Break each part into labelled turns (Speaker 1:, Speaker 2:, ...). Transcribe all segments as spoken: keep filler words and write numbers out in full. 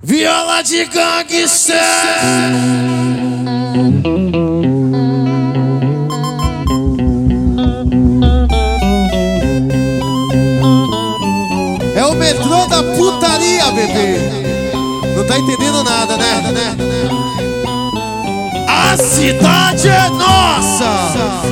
Speaker 1: Viola de gangster.
Speaker 2: É o metrô da putaria, bebê. Não tá entendendo nada, né?
Speaker 1: A cidade é nossa.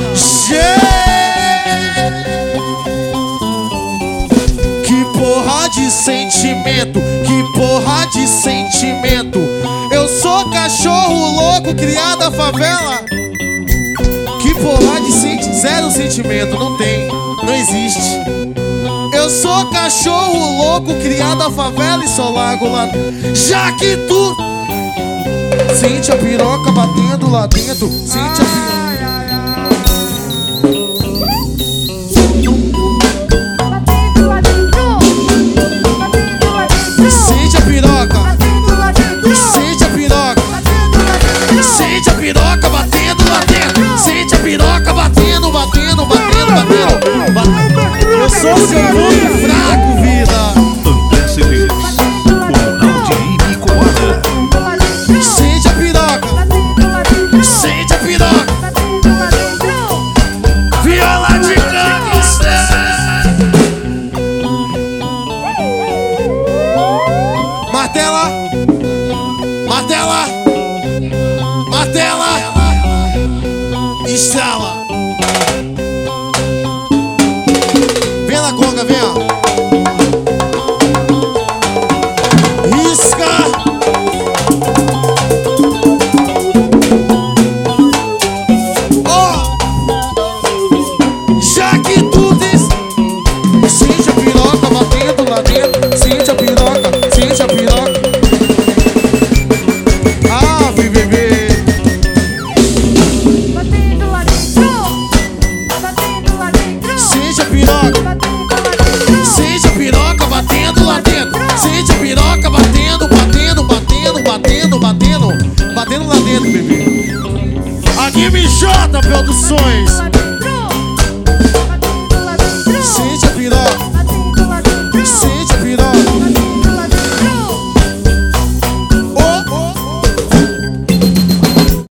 Speaker 2: Que porra de sentimento, que porra de sentimento. Eu sou cachorro louco criado na favela. Que porra de sentimento, zero sentimento, não tem, não existe. Eu sou cachorro louco criado na favela e só largo lá. Já que tu sente a piroca batendo lá dentro, sente a piroca. Sente a piroca, sente a piroca,
Speaker 1: Sente a piroca batendo lá dentro.
Speaker 2: sente a piroca batendo, batendo, batendo, batendo, batendo. Eu sou seu muito fraco, vida.
Speaker 3: André Cedeiros, o canal de Ibicoara.
Speaker 2: Sente a piroca,
Speaker 1: Sente a piroca. Viola de gangster.
Speaker 2: martela, martela, martela,
Speaker 1: Estrala.
Speaker 2: vem na conga, vem, ó.
Speaker 1: Risca.
Speaker 2: Ó, já que tu des... Sente a piroca batendo lá dentro, sente a piroca, sente a piroca. Ah, vi bebê.
Speaker 4: Batendo lá dentro, batendo lá dentro,
Speaker 2: Sente a piroca,
Speaker 1: Sente a piroca batendo lá dentro.
Speaker 2: sente a piroca batendo, batendo, batendo, batendo, batendo, batendo lá dentro, bebê.
Speaker 1: Anime J Produções.
Speaker 4: lá dentro, batendo lá dentro.
Speaker 2: Sente a piroca.